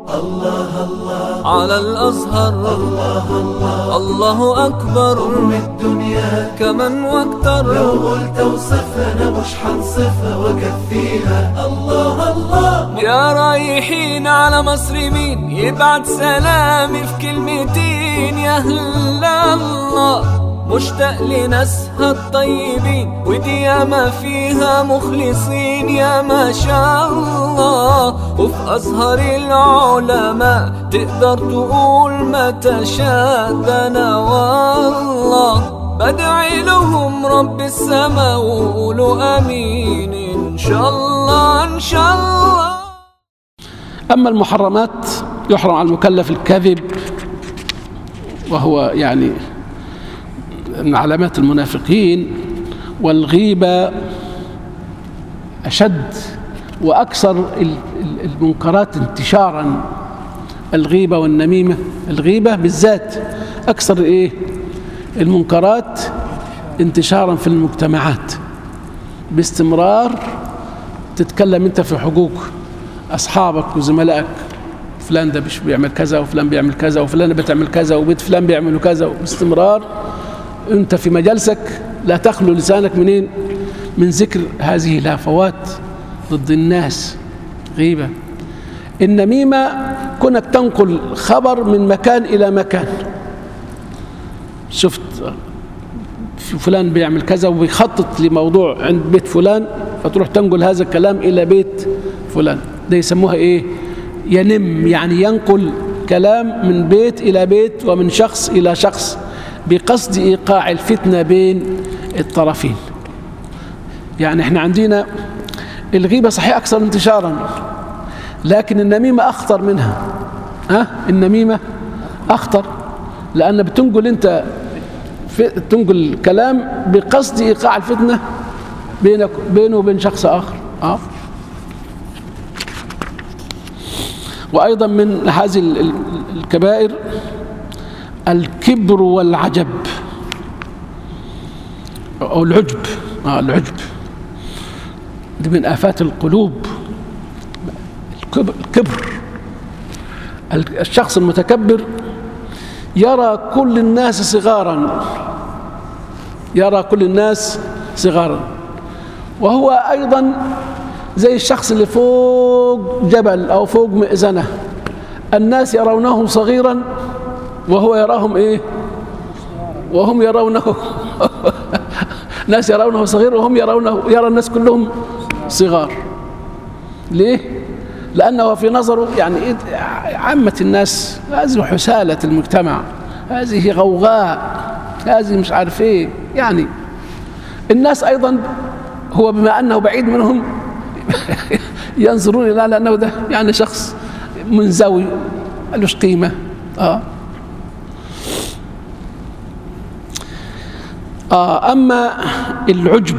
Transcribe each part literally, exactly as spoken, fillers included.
الله الله على الأزهر، الله الله الله أكبر أم الدنيا كمن واكتر. لو قلت وصفنا مش حنصفها وكفيها. الله الله يا رايحين على مصر مين يبعت سلامي في كلمتين؟ يا هلا الله مشتاق لناسها الطيبين، ودي ياما فيها مخلصين يا ما شاء الله. وفي أزهر العلماء تقدر تقول ما تشاء. ده أنا والله بدعي لهم رب السماء وقولوا آمين إن شاء الله إن شاء الله. أما المحرمات يحرم على المكلف الكذب، وهو يعني من علامات المنافقين، والغيبة أشد وأكثر المنكرات انتشارا. الغيبة والنميمة، الغيبة بالذات أكثر إيه المنكرات انتشارا في المجتمعات. باستمرار تتكلم أنت في حقوق أصحابك وزملائك، فلان ده بيعمل كذا وفلان بيعمل كذا وفلان بتعمل كذا وبيت فلان بيعملوا كذا. باستمرار أنت في مجالسك لا تخلو لسانك منين؟ من ذكر هذه الهفوات ضد الناس. غيبة. النميمة كونك تنقل خبر من مكان إلى مكان. شفت فلان بيعمل كذا وبيخطط لموضوع عند بيت فلان، فتروح تنقل هذا الكلام إلى بيت فلان. ده يسموها إيه؟ ينم، يعني ينقل كلام من بيت إلى بيت ومن شخص إلى شخص بقصد إيقاع الفتنة بين الطرفين. يعني احنا عندنا الغيبة صحيح أكثر انتشارا، لكن النميمة أخطر منها. ها؟ النميمة أخطر، لأن بتنقل أنت تنقل كلام بقصد إيقاع الفتنة بينك بينه وبين شخص آخر. أه؟ وأيضا من هذه الكبائر الكبر والعجب أو العجب. آه العجب دي من آفات القلوب. الكبر، الشخص المتكبر يرى كل الناس صغارا، يرى كل الناس صغارا، وهو أيضا زي الشخص اللي فوق جبل أو فوق مئذنة، الناس يرونه صغيرا وهو يراهم إيه؟ وهم يرونه ناس يرونه صغير وهم يرونه، يرى الناس كلهم صغار. ليه؟ لأنه في نظره يعني عامة الناس هذه حسالة المجتمع، هذه غوغاء، هذه مش عارف إيه. يعني الناس أيضا هو بما أنه بعيد منهم ينظرون إلى أنه ده يعني شخص منزوي ملوش قيمة. آه. آه أما العجب،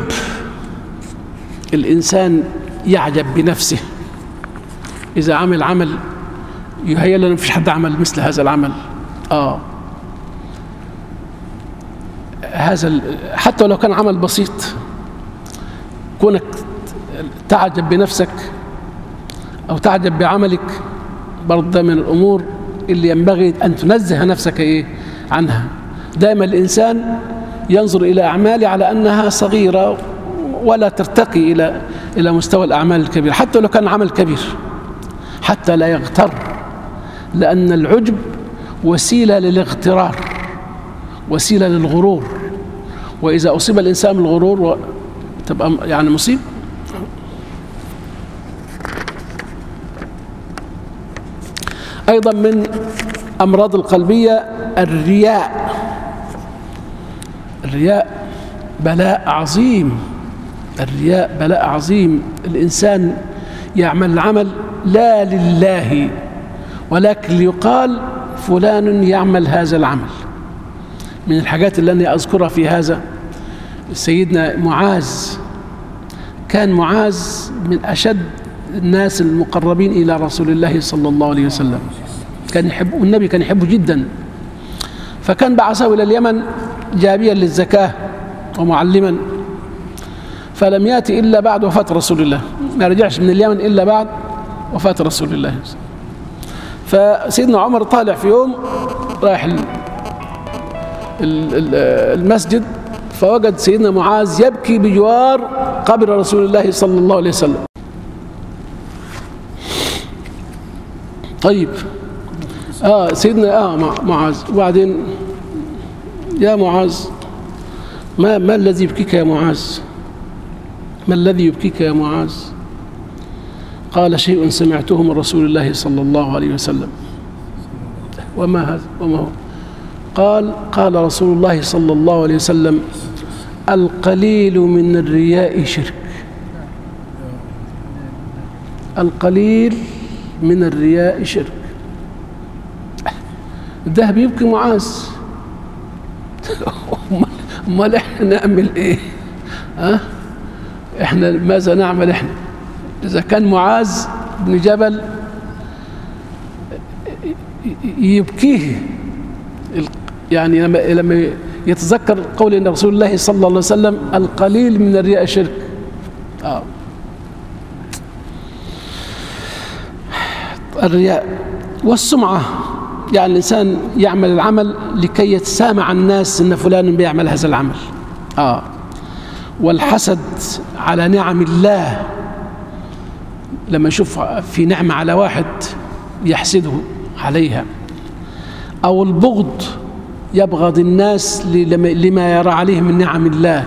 الإنسان يعجب بنفسه إذا عمل عمل يهيأ له ما فيش حد عمل مثل هذا العمل. آه هذا حتى لو كان عمل بسيط، كونك تعجب بنفسك أو تعجب بعملك برضه ده من الأمور اللي ينبغي أن تنزه نفسك إيه عنها. دائما الإنسان ينظر إلى أعماله على أنها صغيرة ولا ترتقي إلى إلى مستوى الأعمال الكبيرة، حتى لو كان عمل كبير، حتى لا يغتر، لأن العجب وسيلة للاغترار، وسيلة للغرور، وإذا أصيب الإنسان بالغرور تبقى يعني مصيب. أيضا من أمراض القلبية الرياء. الرياء بلاء عظيم، الرياء بلاء عظيم. الإنسان يعمل العمل لا لله ولكن ليقال فلان يعمل هذا العمل. من الحاجات اللي أنا أذكرها في هذا سيدنا معاذ. كان معاذ من أشد الناس المقربين إلى رسول الله صلى الله عليه وسلم، كان يحب والنبي كان يحبه جدا، فكان بعثه إلى اليمن جابيا للزكاة ومعلما، فلم يأتي إلا بعد وفاة رسول الله، ما رجعش من اليمن إلا بعد وفاة رسول الله. فسيدنا عمر طالع في يوم رايح المسجد، فوجد سيدنا معاذ يبكي بجوار قبر رسول الله صلى الله عليه وسلم. طيب اه سيدنا اه معاذ، وبعدين يا معاذ ما ما الذي يبكيك يا معاذ؟ ما الذي يبكيك يا معاذ؟ قال شيء سمعته من رسول الله صلى الله عليه وسلم. وما هذا؟ وما هو؟ قال قال رسول الله صلى الله عليه وسلم: القليل من الرياء شرك. القليل من الرياء شرك. ده بيبكي معاذ. امال احنا نعمل ايه؟ ها؟ احنا ماذا نعمل احنا؟ اذا كان معاذ بن جبل يبكيه، يعني لما يتذكر قول ان رسول الله صلى الله عليه وسلم: القليل من الرياء شرك. آه. الرياء والسمعة، يعني الإنسان يعمل العمل لكي يتسامع الناس إن فلان بيعمل هذا العمل. آه. والحسد على نعم الله، لما يشوف في نعمة على واحد يحسده عليها. أو البغض، يبغض الناس لما يرى عليهم من نعم الله.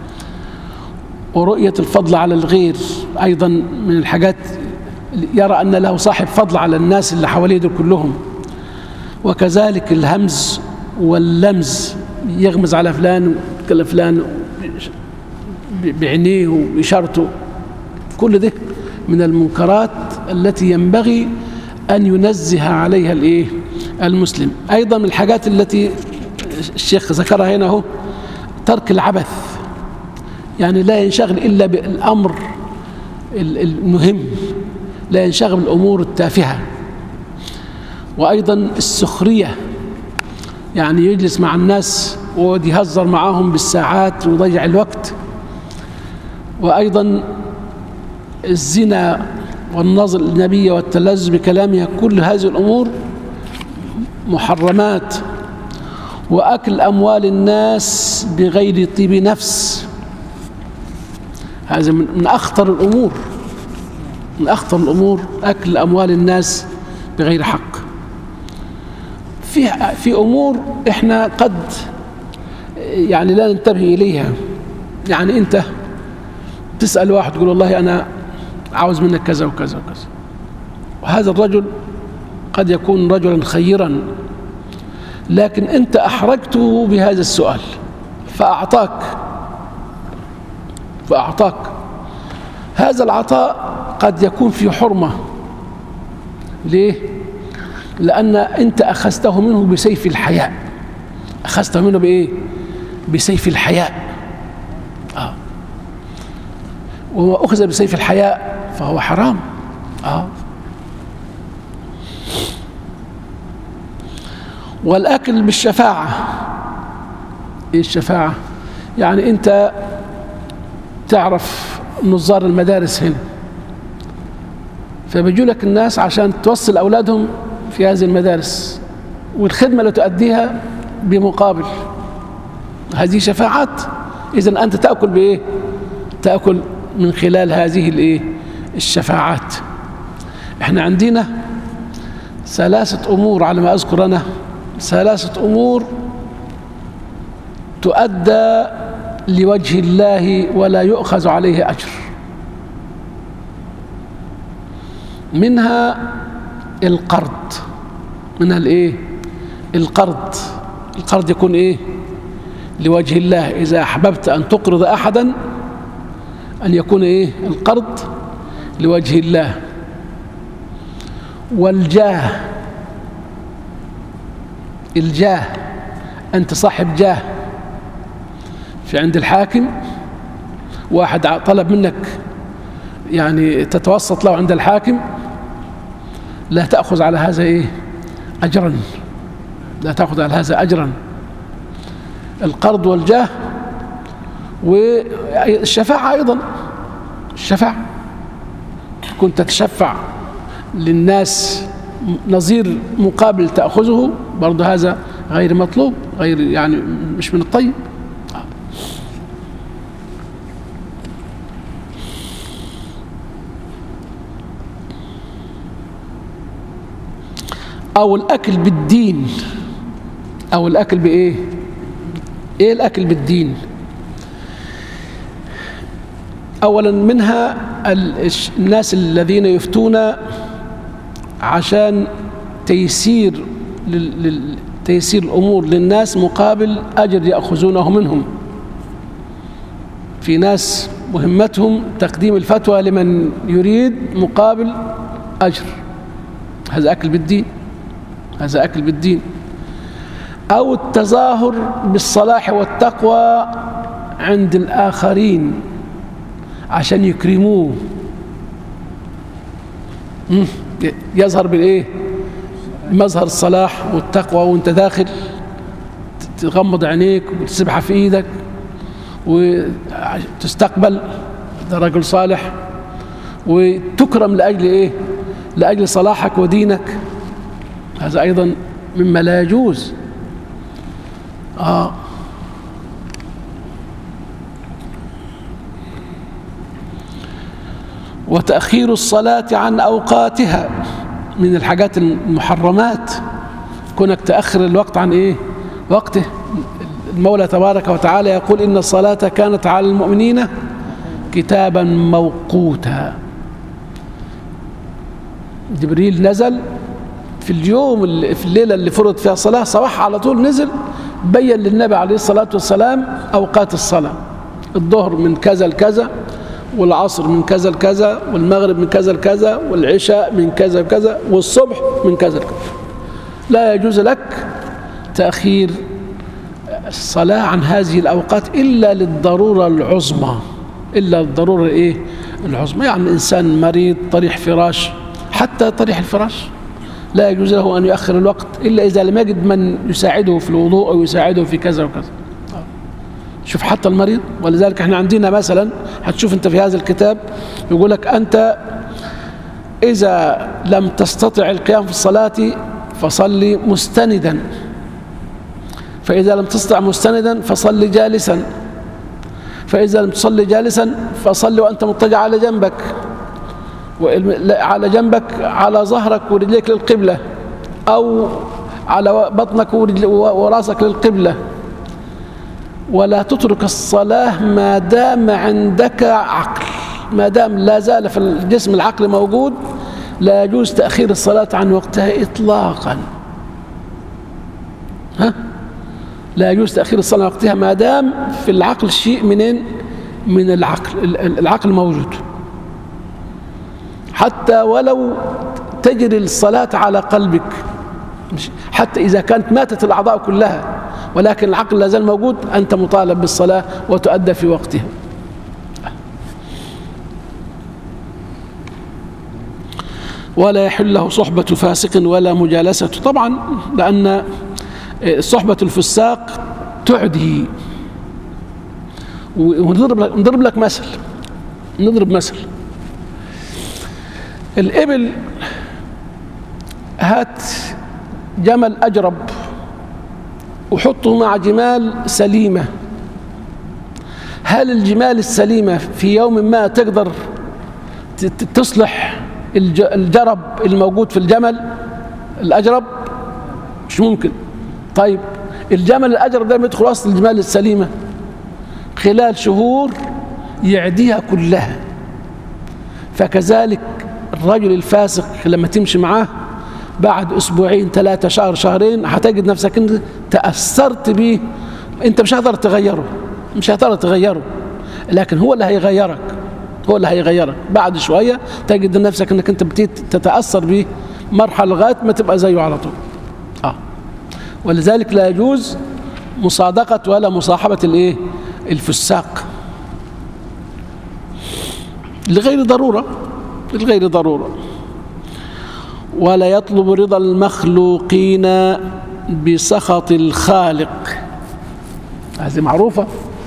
ورؤية الفضل على الغير أيضا من الحاجات، يرى أن له صاحب فضل على الناس اللي حواليه دول كلهم. وكذلك الهمز واللمز، يغمز على فلان ويتكلم فلان بعينيه وإشارته. كل ده من المنكرات التي ينبغي أن ينزه عليها الإيه؟ المسلم. أيضا من الحاجات التي الشيخ ذكرها هنا هو ترك العبث، يعني لا ينشغل إلا بالأمر المهم، لا ينشغل بالأمور التافهة. وأيضا السخرية، يعني يجلس مع الناس ويهزر معهم بالساعات ويضيع الوقت. وأيضا الزنا والنظر النبي والتلذذ بكلامها، كل هذه الأمور محرمات. وأكل أموال الناس بغير طيب نفس، هذا من أخطر الأمور، من أخطر الأمور أكل أموال الناس بغير حق. في في أمور إحنا قد يعني لا ننتبه إليها. يعني أنت تسأل واحد تقول والله أنا عاوز منك كذا وكذا وكذا، وهذا الرجل قد يكون رجلا خيرا، لكن أنت أحرجته بهذا السؤال فأعطاك فأعطاك هذا العطاء قد يكون في حرمة. ليه؟ لأن أنت أخذته منه بسيف الحياء. أخذته منه بإيه؟ بسيف الحياء. آه. وما أخذ بسيف الحياء فهو حرام. آه. والأكل بالشفاعة. إيه الشفاعة؟ يعني أنت تعرف نظار المدارس هنا، فبيجوا لك الناس عشان توصل أولادهم في هذه المدارس، والخدمة اللي تؤديها بمقابل. هذه شفاعات. إذن أنت تأكل بإيه؟ تأكل من خلال هذه الإيه؟ الشفاعات. إحنا عندنا ثلاثة أمور على ما أذكر أنا، ثلاثة أمور تؤدى لوجه الله ولا يؤخذ عليه أجر. منها القرض. منها الإيه؟ القرض. القرض يكون إيه؟ لوجه الله. إذا أحببت أن تقرض أحدا أن يكون إيه؟ القرض لوجه الله. والجاه. الجاه، أنت صاحب جاه في عند الحاكم، واحد طلب منك يعني تتوسط له عند الحاكم، لا تأخذ على هذا إيه؟ أجرا. لا تأخذ على هذا أجرا. القرض والجاه. والشفاعة أيضا. الشفاعة كنت تتشفع للناس نظير مقابل تأخذه، برضه هذا غير مطلوب، غير يعني مش من الطيب. أو الأكل بالدين. أو الأكل بإيه؟ إيه الأكل بالدين؟ أولا منها الناس الذين يفتون عشان تيسير تيسير الأمور للناس مقابل أجر يأخذونه منهم. في ناس مهمتهم تقديم الفتوى لمن يريد مقابل أجر، هذا أكل بالدين، هذا أكل بالدين. أو التظاهر بالصلاح والتقوى عند الآخرين عشان يكرموه، يظهر بالإيه؟ مظهر الصلاح والتقوى وانت داخل تغمض عينيك وتسبحة في ايدك وتستقبل، ده رجل صالح، وتكرم لأجل ايه؟ لأجل صلاحك ودينك. هذا أيضا مما لا يجوز. آه وتأخير الصلاة عن أوقاتها من الحاجات المحرمات، كونك تأخر الوقت عن إيه؟ وقته. المولى تبارك وتعالى يقول إن الصلاة كانت على المؤمنين كتابا موقوتا. جبريل نزل في اليوم اللي في الليلة اللي فرض فيها الصلاة، صباح على طول نزل بين للنبي عليه الصلاة والسلام أوقات الصلاة. الظهر من كذا لكذا، والعصر من كذا لكذا، والمغرب من كذا لكذا، والعشاء من كذا لكذا، والصبح من كذا لكذا. لا يجوز لك تأخير الصلاة عن هذه الأوقات إلا للضرورة العظمى، إلا للضرورة إيه؟ العظمى. يعني إنسان مريض طريح فراش، حتى طريح الفراش لا يجوز له أن يؤخر الوقت إلا إذا لم يجد من يساعده في الوضوء أو يساعده في كذا وكذا. شوف حتى المريض. ولذلك احنا عندنا مثلا هتشوف انت في هذا الكتاب يقول لك أنت إذا لم تستطع القيام في الصلاة فصلي مستندا، فإذا لم تستطع مستندا فصلي جالسا، فإذا لم تصلي جالسا فصلي وأنت مضطجع على جنبك، على جنبك على ظهرك ورجليك للقبلة، أو على بطنك وراسك للقبلة. ولا تترك الصلاة ما دام عندك عقل، ما دام لا زال في الجسم العقل موجود لا يجوز تأخير الصلاة عن وقتها إطلاقا. ها؟ لا يجوز تأخير الصلاة عن وقتها ما دام في العقل شيء منين؟ من العقل، العقل موجود. حتى ولو تجري الصلاة على قلبك، حتى إذا كانت ماتت الأعضاء كلها ولكن العقل لا زال موجود، أنت مطالب بالصلاة وتؤدى في وقتها. ولا يحل له صحبة فاسق ولا مجالسته، طبعا لأن صحبة الفساق تعدي. ونضرب لك, نضرب لك مثل نضرب مثل الإبل، هات جمل أجرب وحطه مع جمال سليمة، هل الجمال السليمة في يوم ما تقدر تصلح الجرب الموجود في الجمل الأجرب؟ مش ممكن. طيب الجمل الأجرب ده يدخل أصل الجمال السليمة خلال شهور يعديها كلها. فكذلك الرجل الفاسق لما تمشي معاه بعد أسبوعين ثلاثة شهر شهرين هتجد نفسك أنت تأثرت به. أنت مش هتقدر تغيره، مش هتقدر تغيره، لكن هو اللي هيغيرك، هو اللي هيغيرك. بعد شوية تجد نفسك أنك أنت بتيت تتأثر به مرحلة لغاية ما تبقى زيه على طول. آه. ولذلك لا يجوز مصادقة ولا مصاحبة الإيه؟ الفساق لغير ضرورة، لغير ضرورة. ولا يطلب رضا المخلوقين بسخط الخالق، هذه معروفة.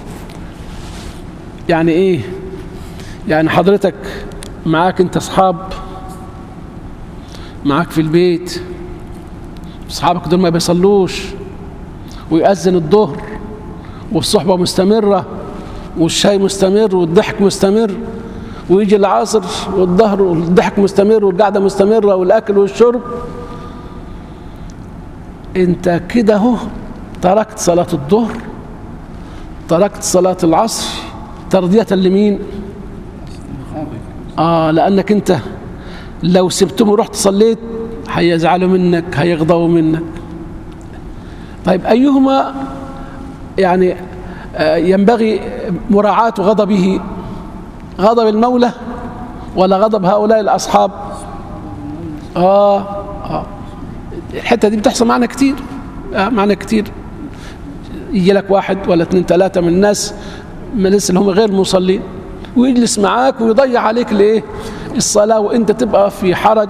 يعني ايه؟ يعني حضرتك معاك انت اصحاب معاك في البيت، أصحابك دول ما بيصلوش، ويأذن الظهر والصحبة مستمرة والشاي مستمر والضحك مستمر، ويجي العصر والظهر والضحك مستمر والقعدة مستمرة والأكل والشرب، أنت كده اهو تركت صلاة الظهر، تركت صلاة العصر ترضية لمين؟ آه لأنك أنت لو سبتهم ورحت صليت هيزعلوا منك، هيغضبوا منك. طيب أيهما يعني ينبغي مراعاة غضبه، غضب المولى ولا غضب هؤلاء الأصحاب؟ آه, آه. الحتة دي بتحصل معنا كتير، آه معنا كتير. يجي لك واحد ولا اثنين ثلاثة من الناس من الناس اللي هم غير مصلين، ويجلس معاك ويضيع عليك ليه الصلاة، وانت تبقى في حرج.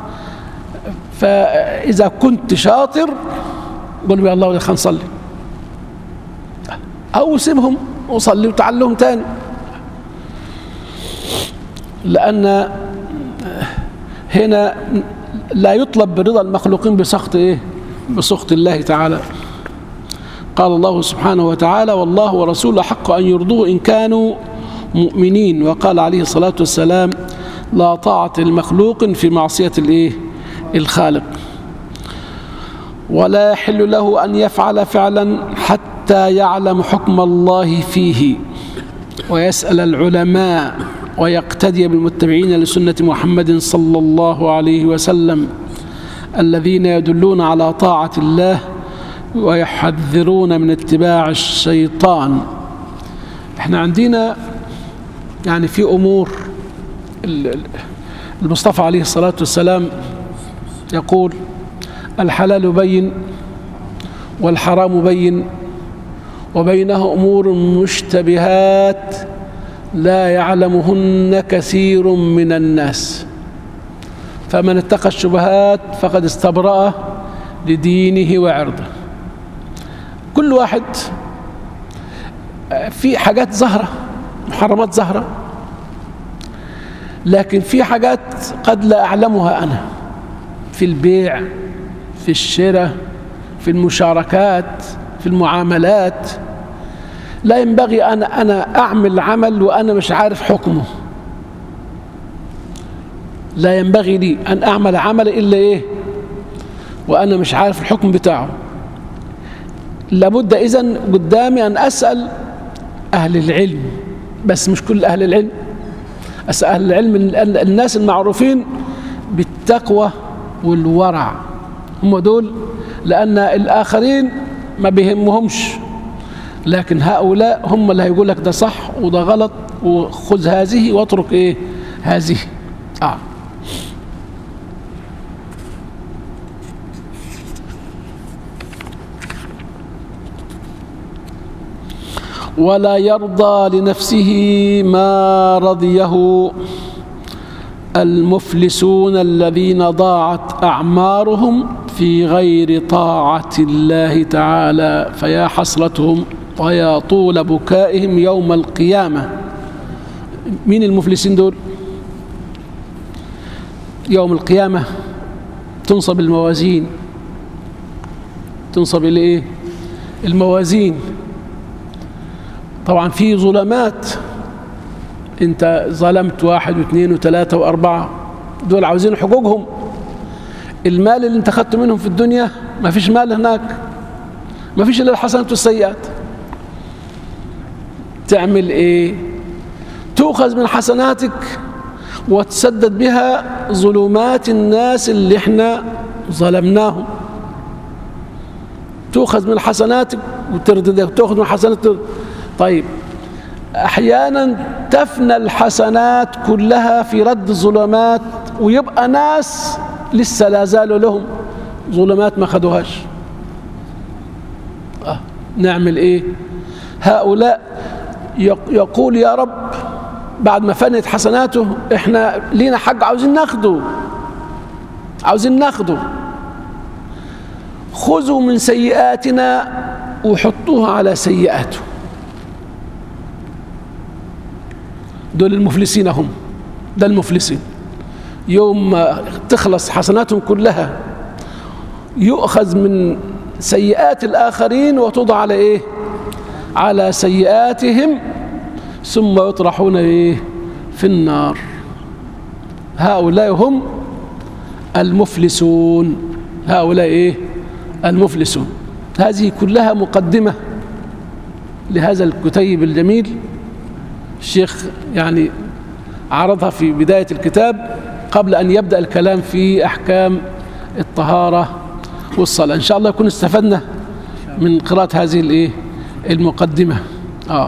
فإذا كنت شاطر قل يا الله خلينا نصلي، أو سيبهم وصلي وتعلهم تاني، لأن هنا لا يطلب برضا المخلوقين بسخط إيه؟ بسخط الله تعالى. قال الله سبحانه وتعالى: والله ورسوله حق أن يرضوه إن كانوا مؤمنين. وقال عليه الصلاة والسلام: لا طاعة المخلوق في معصية الإيه؟ الخالق. ولا يحل له أن يفعل فعلا حتى يعلم حكم الله فيه ويسأل العلماء ويقتدي بالمتبعين لسنة محمد صلى الله عليه وسلم الذين يدلون على طاعة الله ويحذرون من اتباع الشيطان. احنا عندنا يعني في أمور المصطفى عليه الصلاة والسلام يقول: الحلال بين والحرام بين وبينه أمور مشتبهات لا يعلمهن كثير من الناس، فمن اتقى الشبهات فقد استبرأ لدينه وعرضه. كل واحد في حاجات ظاهرة، محرمات ظاهرة، لكن في حاجات قد لا أعلمها أنا، في البيع، في الشراء، في المشاركات، في المعاملات، لا ينبغي أنا أنا أعمل عمل وأنا مش عارف حكمه. لا ينبغي لي أن أعمل عمل إلا إيه وأنا مش عارف الحكم بتاعه. لابد إذن قدامي أن أسأل أهل العلم، بس مش كل أهل العلم، أسأل أهل العلم الناس المعروفين بالتقوى والورع، هم دول، لأن الآخرين ما بيهمهمش، لكن هؤلاء هم اللي هيقول لك ده صح وده غلط، وخذ هذه واترك إيه هذه. آه. ولا يرضى لنفسه ما رضيه المفلسون الذين ضاعت أعمارهم في غير طاعة الله تعالى، فيا حسرتهم ويا طول بكائهم يوم القيامة. مين المفلسين دول؟ يوم القيامة تنصب الموازين، تنصب الايه؟ الموازين. طبعا في ظلمات، انت ظلمت واحد واثنين وثلاثة واربعة، دول عاوزين حقوقهم. المال اللي انت خدته منهم في الدنيا ما فيش مال هناك، ما فيش الا الحسنات والسيئات. تعمل ايه؟ تؤخذ من حسناتك وتسدد بها ظلمات الناس اللي احنا ظلمناهم. تؤخذ من حسناتك وتردد، وتأخذ من حسناتك. طيب احيانا تفنى الحسنات كلها في رد الظلمات، ويبقى ناس لسه لا زالوا لهم ظلمات ما خدوهاش. آه. نعمل ايه؟ هؤلاء يقول يا رب بعد ما فنت حسناته احنا لينا حق عاوزين ناخده، عاوزين ناخده. خذوا من سيئاتنا وحطوها على سيئاته. دول المفلسين هم، ده المفلسين يوم ما تخلص حسناتهم كلها يؤخذ من سيئات الآخرين وتوضع على إيه؟ على سيئاتهم ثم يطرحون إيه؟ في النار. هؤلاء هم المفلسون. هؤلاء إيه؟ المفلسون. هذه كلها مقدمة لهذا الكتيب الجميل. الشيخ يعني عرضها في بداية الكتاب قبل أن يبدأ الكلام في أحكام الطهارة والصلاة. إن شاء الله يكون استفدنا من قراءة هذه الإيه؟ المقدمة. آه.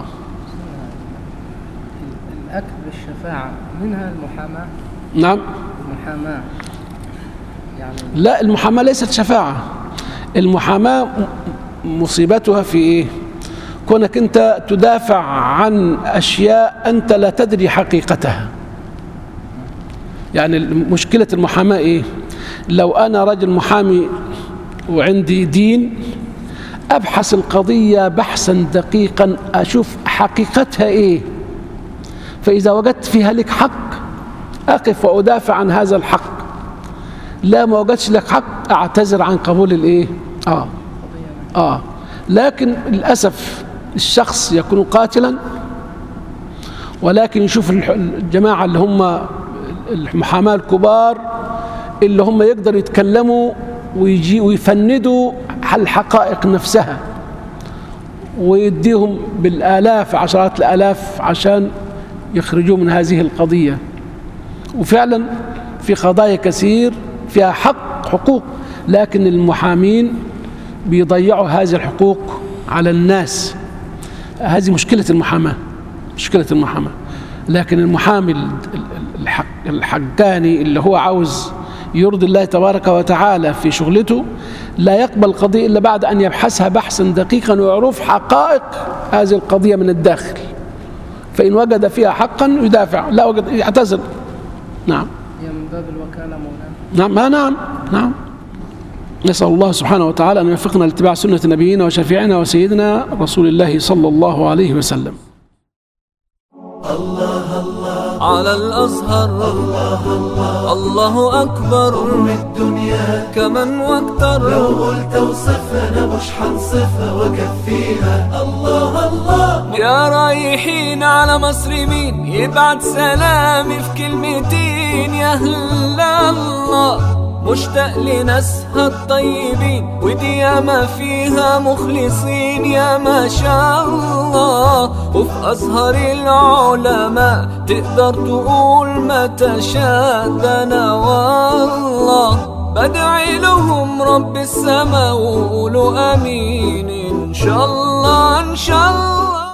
الأكل بالشفاعة منها المحاماة. نعم. المحاماة يعني لا، المحاماة ليست شفاعة. المحاماة مصيبتها في إيه؟ كونك أنت تدافع عن أشياء أنت لا تدري حقيقتها. يعني مشكلة المحاماة إيه؟ لو أنا رجل محامي وعندي دين أبحث القضية بحثا دقيقا أشوف حقيقتها إيه، فإذا وجدت فيها لك حق أقف وأدافع عن هذا الحق، لا ما وجدتش لك حق أعتذر عن قبول الإيه؟ آه آه لكن للأسف الشخص يكون قاتلا ولكن يشوف الجماعة اللي هم المحاماة الكبار اللي هم يقدروا يتكلموا ويجي ويفندوا الحقائق نفسها ويديهم بالآلاف عشرات الآلاف عشان يخرجوا من هذه القضية. وفعلا في قضايا كثير فيها حق حقوق، لكن المحامين بيضيعوا هذه الحقوق على الناس. هذه مشكلة المحاماة، مشكلة المحاماة. لكن المحامي الحقاني اللي هو عاوز يرضي الله تبارك وتعالى في شغلته لا يقبل القضية إلا بعد أن يبحثها بحثا دقيقا ويعرف حقائق هذه القضية من الداخل، فإن وجد فيها حقا يدافع، لا وجد يعتذر. نعم. هي من باب الوكالة مولانا. نعم ما نعم نعم. نسأل الله سبحانه وتعالى أن يوفقنا لاتباع سنة نبينا وشفيعنا وسيدنا رسول الله صلى الله عليه وسلم. الله الله على الأزهر الله الله الله أكبر أم الدنيا كمن واكتر. لو قلت وصفنا مش حنصفها وكفيها. الله الله يا رايحين على مصر مين يبعت سلامي في كلمتين؟ يا هلا الله مشتاق لناسها الطيبين ودي ياما فيها مخلصين يا ما شاء الله. وفي أزهر العلماء تقدر تقول ما تشاء. ده أنا والله بدعي لهم رب السما وقولوا آمين إن شاء الله إن شاء الله.